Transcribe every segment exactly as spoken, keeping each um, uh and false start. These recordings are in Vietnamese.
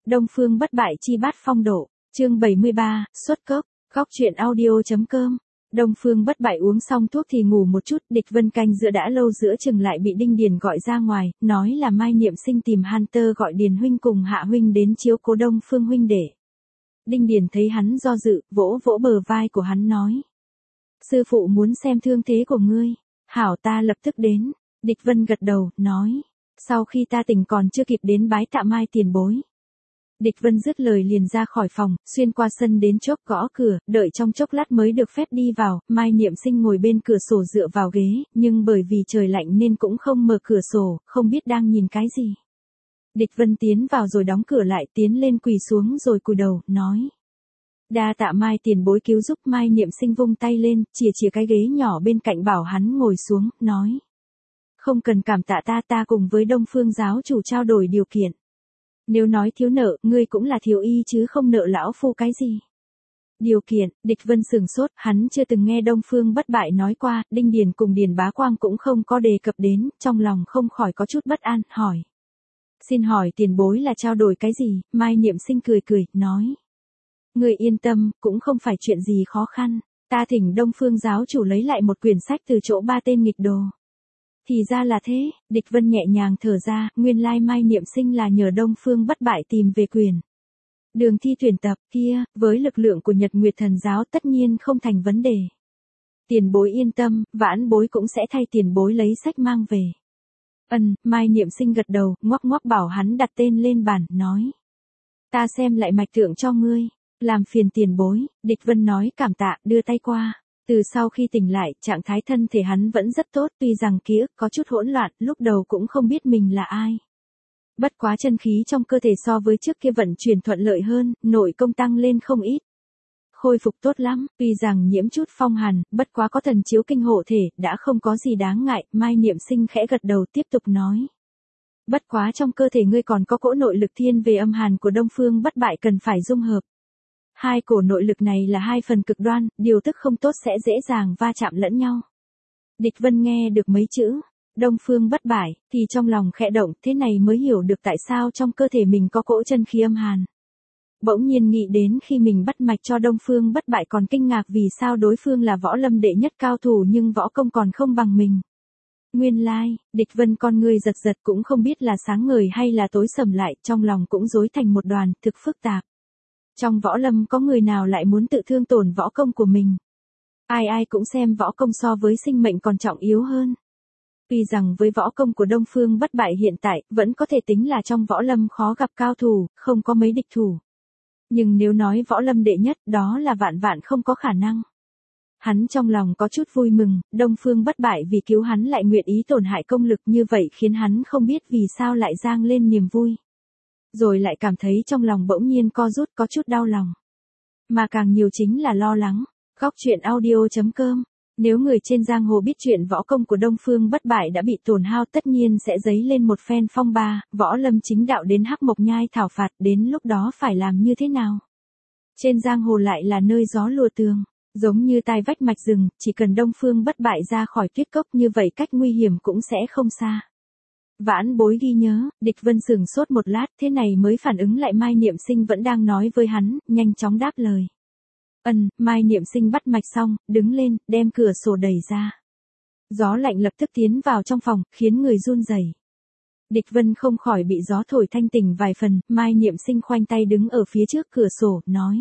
Đông Phương bất bại chi bát phong độ, chương bảy mươi ba, xuất cốc, góc truyện audio.com. Đông Phương bất bại uống xong thuốc thì ngủ một chút, Địch Vân canh giữa đã lâu giữa chừng lại bị Đinh Điền gọi ra ngoài, nói là Mai Niệm Sinh tìm Hunter gọi Điền huynh cùng Hạ huynh đến chiếu cố Đông Phương huynh để. Đinh Điền thấy hắn do dự, vỗ vỗ bờ vai của hắn nói: sư phụ muốn xem thương thế của ngươi, hảo ta lập tức đến. Địch Vân gật đầu, nói: sau khi ta tỉnh còn chưa kịp đến bái tạ Mai tiền bối. Địch Vân dứt lời liền ra khỏi phòng, xuyên qua sân đến chốc gõ cửa, đợi trong chốc lát mới được phép đi vào. Mai Niệm Sinh ngồi bên cửa sổ dựa vào ghế, nhưng bởi vì trời lạnh nên cũng không mở cửa sổ, không biết đang nhìn cái gì. Địch Vân tiến vào rồi đóng cửa lại, tiến lên quỳ xuống rồi cúi đầu, nói: đa tạ Mai tiền bối cứu giúp. Mai Niệm Sinh vung tay lên, chìa chìa cái ghế nhỏ bên cạnh bảo hắn ngồi xuống, nói: không cần cảm tạ ta, ta cùng với Đông Phương giáo chủ trao đổi điều kiện. Nếu nói thiếu nợ, ngươi cũng là thiếu y chứ không nợ lão phu cái gì. Điều kiện? Địch Vân sửng sốt, hắn chưa từng nghe Đông Phương bất bại nói qua, Đinh Điền cùng Điền Bá Quang cũng không có đề cập đến, trong lòng không khỏi có chút bất an, hỏi: xin hỏi tiền bối là trao đổi cái gì? Mai Niệm Sinh cười cười, nói: ngươi yên tâm, cũng không phải chuyện gì khó khăn, ta thỉnh Đông Phương giáo chủ lấy lại một quyển sách từ chỗ ba tên nghịch đồ. Thì ra là thế, Địch Vân nhẹ nhàng thở ra, nguyên lai Mai Niệm Sinh là nhờ Đông Phương bất bại tìm về quyền. Đường thi tuyển tập kia, với lực lượng của Nhật Nguyệt Thần giáo tất nhiên không thành vấn đề. Tiền bối yên tâm, vãn bối cũng sẽ thay tiền bối lấy sách mang về. Ân, Mai Niệm Sinh gật đầu, ngoắc ngoắc bảo hắn đặt tên lên bàn, nói: ta xem lại mạch tượng cho ngươi, làm phiền tiền bối. Địch Vân nói cảm tạ, đưa tay qua. Từ sau khi tỉnh lại, trạng thái thân thể hắn vẫn rất tốt, tuy rằng ký ức có chút hỗn loạn, lúc đầu cũng không biết mình là ai. Bất quá chân khí trong cơ thể so với trước kia vận chuyển thuận lợi hơn, nội công tăng lên không ít. Khôi phục tốt lắm, tuy rằng nhiễm chút phong hàn, bất quá có thần chiếu kinh hộ thể, đã không có gì đáng ngại. Mai Niệm Sinh khẽ gật đầu tiếp tục nói: bất quá trong cơ thể ngươi còn có cỗ nội lực thiên về âm hàn của Đông Phương bất bại cần phải dung hợp. Hai cổ nội lực này là hai phần cực đoan, điều tức không tốt sẽ dễ dàng va chạm lẫn nhau. Địch Vân nghe được mấy chữ Đông Phương bất bại, thì trong lòng khẽ động, thế này mới hiểu được tại sao trong cơ thể mình có cỗ chân khí âm hàn. Bỗng nhiên nghĩ đến khi mình bắt mạch cho Đông Phương bất bại còn kinh ngạc vì sao đối phương là võ lâm đệ nhất cao thủ nhưng võ công còn không bằng mình. Nguyên lai, like, Địch Vân con người giật giật cũng không biết là sáng ngời hay là tối sầm lại, trong lòng cũng rối thành một đoàn, thực phức tạp. Trong võ lâm có người nào lại muốn tự thương tổn võ công của mình? Ai ai cũng xem võ công so với sinh mệnh còn trọng yếu hơn. Tuy rằng với võ công của Đông Phương bất bại hiện tại, vẫn có thể tính là trong võ lâm khó gặp cao thủ, không có mấy địch thủ. Nhưng nếu nói võ lâm đệ nhất, đó là vạn vạn không có khả năng. Hắn trong lòng có chút vui mừng, Đông Phương bất bại vì cứu hắn lại nguyện ý tổn hại công lực như vậy khiến hắn không biết vì sao lại giang lên niềm vui. Rồi lại cảm thấy trong lòng bỗng nhiên co rút có chút đau lòng. Mà càng nhiều chính là lo lắng. Góc truyện audio.com. Nếu người trên giang hồ biết chuyện võ công của Đông Phương bất bại đã bị tổn hao tất nhiên sẽ dấy lên một phen phong ba, võ lâm chính đạo đến Hắc Mộc Nhai thảo phạt, đến lúc đó phải làm như thế nào? Trên giang hồ lại là nơi gió lùa tường, giống như tai vách mạch rừng, chỉ cần Đông Phương bất bại ra khỏi tuyết cốc như vậy cách nguy hiểm cũng sẽ không xa. Vãn bối ghi nhớ. Địch Vân sửng sốt một lát, thế này mới phản ứng lại Mai Niệm Sinh vẫn đang nói với hắn, nhanh chóng đáp lời. Ân, Mai Niệm Sinh bắt mạch xong, đứng lên, đem cửa sổ đẩy ra. Gió lạnh lập tức tiến vào trong phòng, khiến người run rẩy. Địch Vân không khỏi bị gió thổi thanh tỉnh vài phần, Mai Niệm Sinh khoanh tay đứng ở phía trước cửa sổ, nói: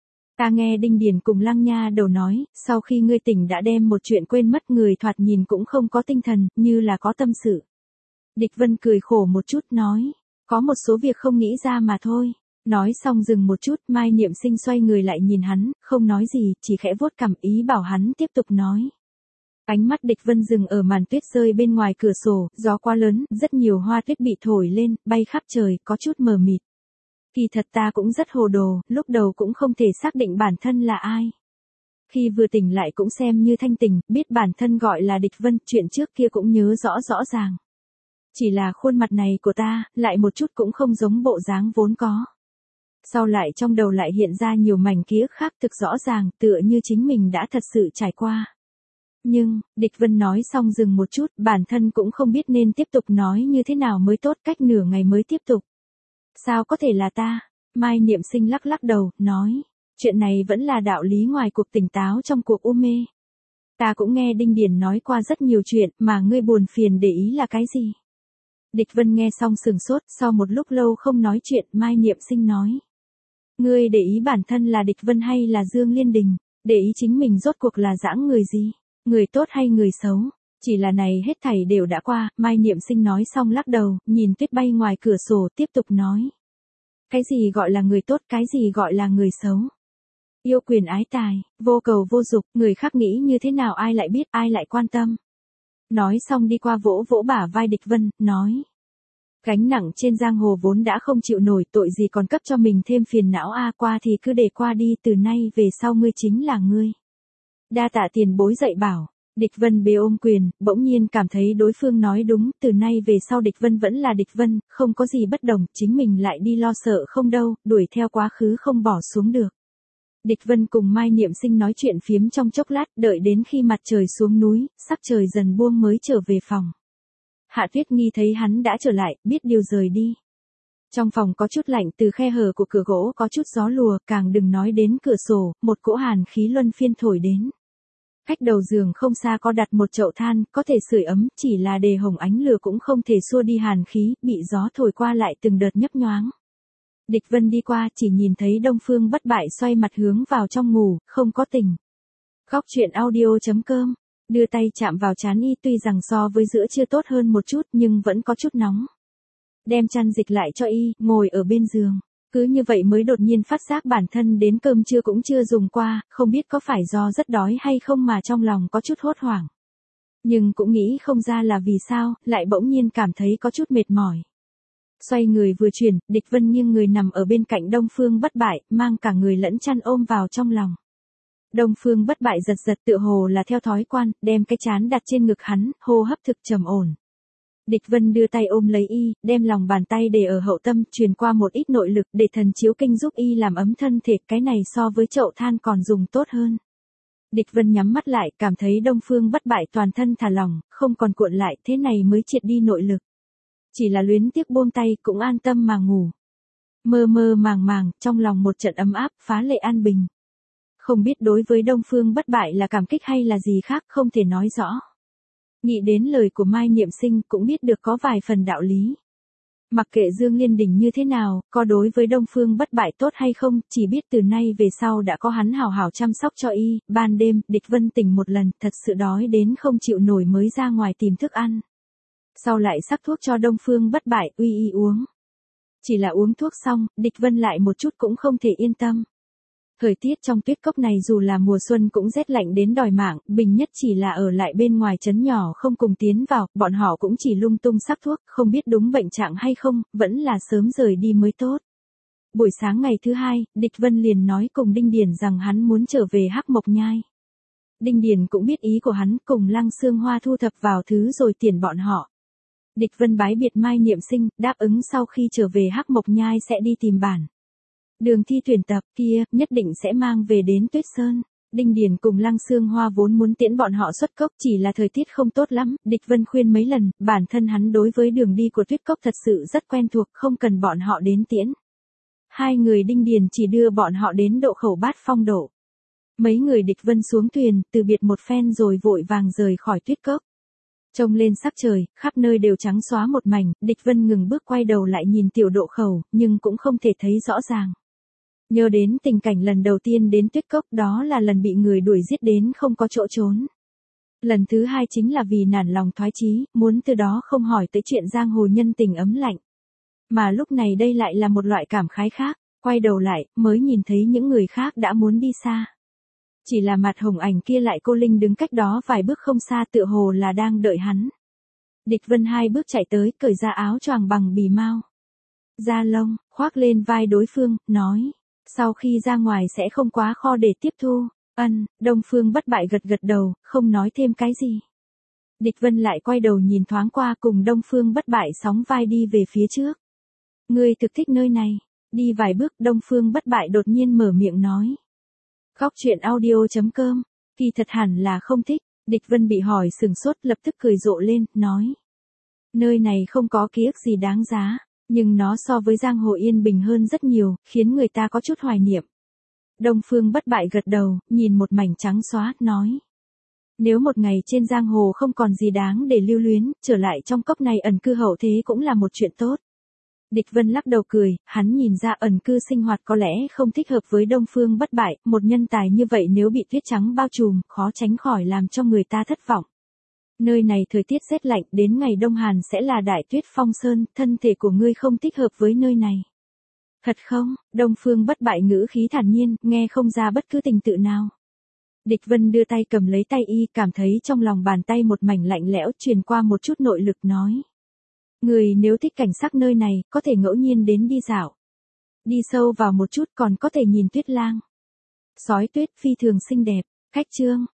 ta nghe Đinh Điền cùng Lăng Nha Đầu nói, sau khi ngươi tỉnh đã đem một chuyện quên mất, người thoạt nhìn cũng không có tinh thần, như là có tâm sự. Địch Vân cười khổ một chút, nói: có một số việc không nghĩ ra mà thôi. Nói xong dừng một chút, Mai Niệm Sinh xoay người lại nhìn hắn, không nói gì, chỉ khẽ vuốt cằm ý bảo hắn tiếp tục nói. Ánh mắt Địch Vân dừng ở màn tuyết rơi bên ngoài cửa sổ, gió quá lớn, rất nhiều hoa tuyết bị thổi lên, bay khắp trời, có chút mờ mịt. Kỳ thật ta cũng rất hồ đồ, lúc đầu cũng không thể xác định bản thân là ai. Khi vừa tỉnh lại cũng xem như thanh tỉnh, biết bản thân gọi là Địch Vân, chuyện trước kia cũng nhớ rõ rõ ràng. Chỉ là khuôn mặt này của ta, lại một chút cũng không giống bộ dáng vốn có. Sau lại trong đầu lại hiện ra nhiều mảnh ký ức khác thực rõ ràng, tựa như chính mình đã thật sự trải qua. Nhưng, Địch Vân nói xong dừng một chút, bản thân cũng không biết nên tiếp tục nói như thế nào mới tốt, cách nửa ngày mới tiếp tục. Sao có thể là ta? Mai Niệm Sinh lắc lắc đầu, nói, chuyện này vẫn là đạo lý ngoài cuộc tỉnh táo trong cuộc u mê. Ta cũng nghe Đinh Điền nói qua rất nhiều chuyện, mà ngươi buồn phiền để ý là cái gì? Địch Vân nghe xong sừng sốt, sau một lúc lâu không nói chuyện, Mai Niệm Sinh nói. Ngươi để ý bản thân là Địch Vân hay là Dương Liên Đình, để ý chính mình rốt cuộc là dãng người gì, người tốt hay người xấu? Chỉ là này hết thảy đều đã qua, Mai Niệm Sinh nói xong lắc đầu, nhìn tuyết bay ngoài cửa sổ tiếp tục nói. Cái gì gọi là người tốt, cái gì gọi là người xấu? Yêu quyền ái tài, vô cầu vô dục, người khác nghĩ như thế nào ai lại biết, ai lại quan tâm. Nói xong đi qua vỗ vỗ bả vai Địch Vân, nói. Gánh nặng trên giang hồ vốn đã không chịu nổi, tội gì còn cấp cho mình thêm phiền não a, qua thì cứ để qua đi, từ nay về sau ngươi chính là ngươi. Đa tạ tiền bối dạy bảo. Địch Vân bế ôm quyền, bỗng nhiên cảm thấy đối phương nói đúng, từ nay về sau Địch Vân vẫn là Địch Vân, không có gì bất đồng, chính mình lại đi lo sợ không đâu, đuổi theo quá khứ không bỏ xuống được. Địch Vân cùng Mai Niệm Sinh nói chuyện phiếm trong chốc lát, đợi đến khi mặt trời xuống núi, sắc trời dần buông mới trở về phòng. Hạ Tuyết Nghi thấy hắn đã trở lại, biết điều rời đi. Trong phòng có chút lạnh, từ khe hở của cửa gỗ có chút gió lùa, càng đừng nói đến cửa sổ, một cỗ hàn khí luân phiên thổi đến. Cách đầu giường không xa có đặt một chậu than, có thể sưởi ấm, chỉ là đề hồng ánh lửa cũng không thể xua đi hàn khí, bị gió thổi qua lại từng đợt nhấp nhoáng. Địch Vân đi qua chỉ nhìn thấy Đông Phương Bất Bại xoay mặt hướng vào trong ngủ, không có tỉnh. Góc truyện audio chấm com, đưa tay chạm vào trán y, tuy rằng so với giữa trưa tốt hơn một chút nhưng vẫn có chút nóng. Đem chăn dịch lại cho y, ngồi ở bên giường. Cứ như vậy mới đột nhiên phát giác bản thân đến cơm trưa cũng chưa dùng qua, không biết có phải do rất đói hay không mà trong lòng có chút hốt hoảng. Nhưng cũng nghĩ không ra là vì sao, lại bỗng nhiên cảm thấy có chút mệt mỏi. Xoay người vừa chuyển, Địch Vân nghiêng người nằm ở bên cạnh Đông Phương Bất Bại, mang cả người lẫn chăn ôm vào trong lòng. Đông Phương Bất Bại giật giật tựa hồ là theo thói quen, đem cái trán đặt trên ngực hắn, hô hấp thực trầm ổn. Địch Vân đưa tay ôm lấy y, đem lòng bàn tay để ở hậu tâm, truyền qua một ít nội lực để thần chiếu kinh giúp y làm ấm thân thể, cái này so với chậu than còn dùng tốt hơn. Địch Vân nhắm mắt lại, cảm thấy Đông Phương Bất Bại toàn thân thả lỏng, không còn cuộn lại, thế này mới triệt đi nội lực. Chỉ là luyến tiếc buông tay, cũng an tâm mà ngủ. Mơ mơ màng màng, trong lòng một trận ấm áp, phá lệ an bình. Không biết đối với Đông Phương Bất Bại là cảm kích hay là gì khác, không thể nói rõ. Nghĩ đến lời của Mai Niệm Sinh cũng biết được có vài phần đạo lý. Mặc kệ Dương Liên Đình như thế nào, có đối với Đông Phương Bất Bại tốt hay không, chỉ biết từ nay về sau đã có hắn hào hào chăm sóc cho y, ban đêm, Địch Vân tỉnh một lần, thật sự đói đến không chịu nổi mới ra ngoài tìm thức ăn. Sau lại sắc thuốc cho Đông Phương Bất Bại, uy y uống. Chỉ là uống thuốc xong, Địch Vân lại một chút cũng không thể yên tâm. Thời tiết trong tuyết cốc này dù là mùa xuân cũng rét lạnh đến đòi mạng, bình nhất chỉ là ở lại bên ngoài trấn nhỏ không cùng tiến vào, bọn họ cũng chỉ lung tung sắc thuốc, không biết đúng bệnh trạng hay không, vẫn là sớm rời đi mới tốt. Buổi sáng ngày thứ hai, Địch Vân liền nói cùng Đinh Điền rằng hắn muốn trở về Hắc Mộc Nhai. Đinh Điền cũng biết ý của hắn, cùng Lăng Xương Hoa thu thập vào thứ rồi tiền bọn họ. Địch Vân bái biệt Mai Niệm Sinh, đáp ứng sau khi trở về Hắc Mộc Nhai sẽ đi tìm bản. Đường thi tuyển tập kia, nhất định sẽ mang về đến Tuyết Sơn. Đinh Điền cùng Lăng Xương Hoa vốn muốn tiễn bọn họ xuất cốc, chỉ là thời tiết không tốt lắm, Địch Vân khuyên mấy lần, bản thân hắn đối với đường đi của tuyết cốc thật sự rất quen thuộc, không cần bọn họ đến tiễn. Hai người Đinh Điền chỉ đưa bọn họ đến độ khẩu Bát Phong độ. Mấy người Địch Vân xuống thuyền, từ biệt một phen rồi vội vàng rời khỏi tuyết cốc. Trông lên sắc trời, khắp nơi đều trắng xóa một mảnh, Địch Vân ngừng bước quay đầu lại nhìn tiểu độ khẩu, nhưng cũng không thể thấy rõ ràng. Nhớ đến tình cảnh lần đầu tiên đến tuyết cốc, đó là lần bị người đuổi giết đến không có chỗ trốn. Lần thứ hai chính là vì nản lòng thoái chí, muốn từ đó không hỏi tới chuyện giang hồ nhân tình ấm lạnh. Mà lúc này đây lại là một loại cảm khái khác, quay đầu lại, mới nhìn thấy những người khác đã muốn đi xa. Chỉ là mặt hồng ảnh kia lại cô linh đứng cách đó vài bước không xa, tựa hồ là đang đợi hắn. Địch Vân hai bước chạy tới, cởi ra áo choàng bằng bì mao, da lông, khoác lên vai đối phương, nói. Sau khi ra ngoài sẽ không quá khó để tiếp thu. Ân, Đông Phương Bất Bại gật gật đầu, không nói thêm cái gì. Địch Vân lại quay đầu nhìn thoáng qua, cùng Đông Phương Bất Bại sóng vai đi về phía trước. Ngươi thực thích nơi này. Đi vài bước, Đông Phương Bất Bại đột nhiên mở miệng nói. Góc truyện audio chấm com, kỳ thật hẳn là không thích. Địch Vân bị hỏi sừng sốt, lập tức cười rộ lên, nói. Nơi này không có ký ức gì đáng giá. Nhưng nó so với giang hồ yên bình hơn rất nhiều, khiến người ta có chút hoài niệm. Đông Phương Bất Bại gật đầu, nhìn một mảnh trắng xóa, nói. Nếu một ngày trên giang hồ không còn gì đáng để lưu luyến, trở lại trong cốc này ẩn cư hậu thế cũng là một chuyện tốt. Địch Vân lắc đầu cười, hắn nhìn ra ẩn cư sinh hoạt có lẽ không thích hợp với Đông Phương Bất Bại, một nhân tài như vậy nếu bị tuyết trắng bao trùm, khó tránh khỏi làm cho người ta thất vọng. Nơi này thời tiết rét lạnh, đến ngày Đông Hàn sẽ là đại tuyết phong sơn, thân thể của ngươi không thích hợp với nơi này. Thật không? Đông Phương Bất Bại ngữ khí thản nhiên, nghe không ra bất cứ tình tự nào. Địch Vân đưa tay cầm lấy tay y, cảm thấy trong lòng bàn tay một mảnh lạnh lẽo truyền qua một chút nội lực, nói. Người nếu thích cảnh sắc nơi này, có thể ngẫu nhiên đến đi dạo. Đi sâu vào một chút còn có thể nhìn tuyết lang. Sói tuyết phi thường xinh đẹp, khách trương.